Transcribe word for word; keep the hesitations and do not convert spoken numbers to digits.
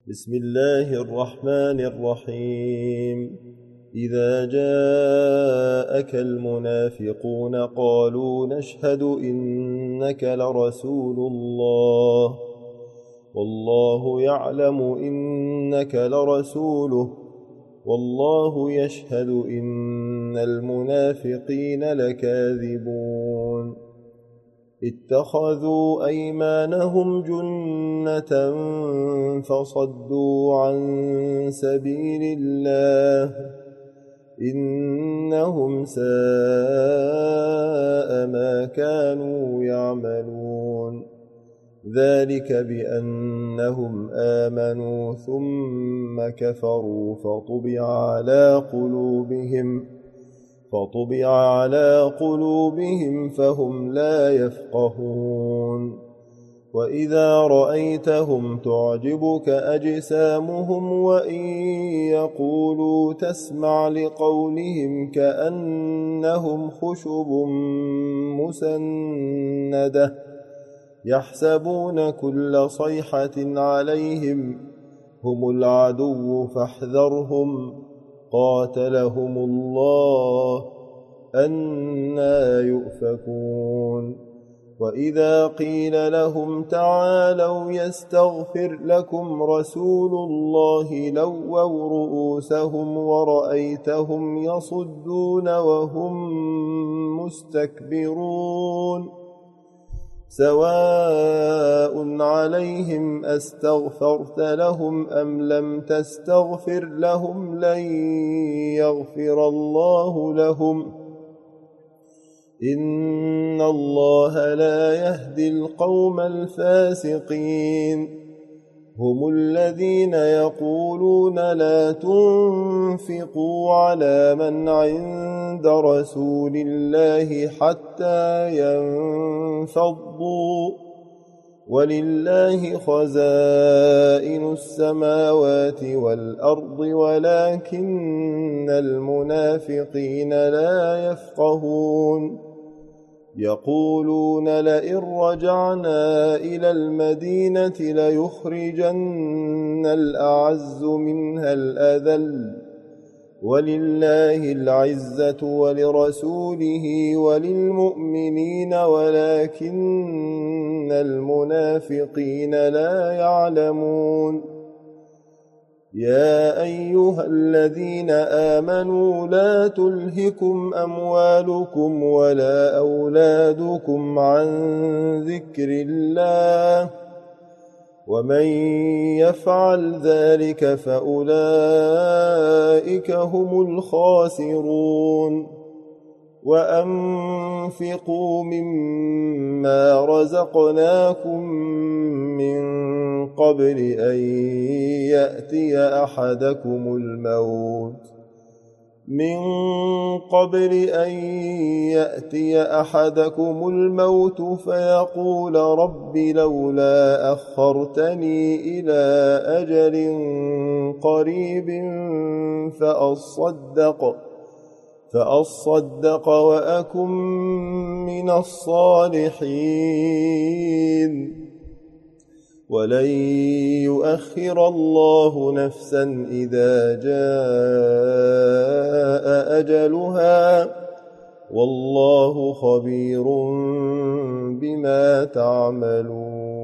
بسم الله الرحمن الرحيم. إذا جاءك المنافقون قالوا نشهد إنك لرسول الله والله يعلم إنك لرسوله والله يشهد إن المنافقين لكاذبون. اتخذوا أيمانهم جنة فصدوا عن سبيل الله إنهم ساء ما كانوا يعملون. ذلك بأنهم آمنوا ثم كفروا فطبع على قلوبهم فطبع على قلوبهم فهم لا يفقهون. وإذا رأيتهم تعجبك أجسامهم وإن يقولوا تسمع لقولهم كأنهم خشب مسندة يحسبون كل صيحة عليهم هم العدو فاحذرهم قاتلهم الله أنى يؤفكون. وإذا قيل لهم تعالوا يستغفر لكم رسول الله لووا رؤوسهم ورأيتهم يصدون وهم مستكبرون. سواء عليهم أستغفرت لهم أم لم تستغفر لهم لن يغفر الله لهم إن الله لا يهدي القوم الفاسقين. هم الذين يقولون لا تنفقوا على من عند رسول الله حتى ينفضوا ولله خزائن السماوات والأرض ولكن المنافقين لا يفقهون. يقولون لئن رجعنا إلى المدينة ليخرجن الأعز منها الأذل ولله العزة ولرسوله وللمؤمنين ولكن المنافقين لا يعلمون. يا أيها الذين آمنوا لا تلهكم أموالكم ولا أولادكم عن ذكر الله ومن يفعل ذلك فأولئك هم الخاسرون. وأنفقوا مما رزقناكم من قبل أن يأتي أحدكم الموت من قبل أن يأتي أحدكم الموت فيقول رب لولا أخرتني إلى أجل قريب فأصدق فأصدق وأكن من الصالحين ولن يؤخر الله نفسا إذا جاء أجلها والله خبير بما تعملون.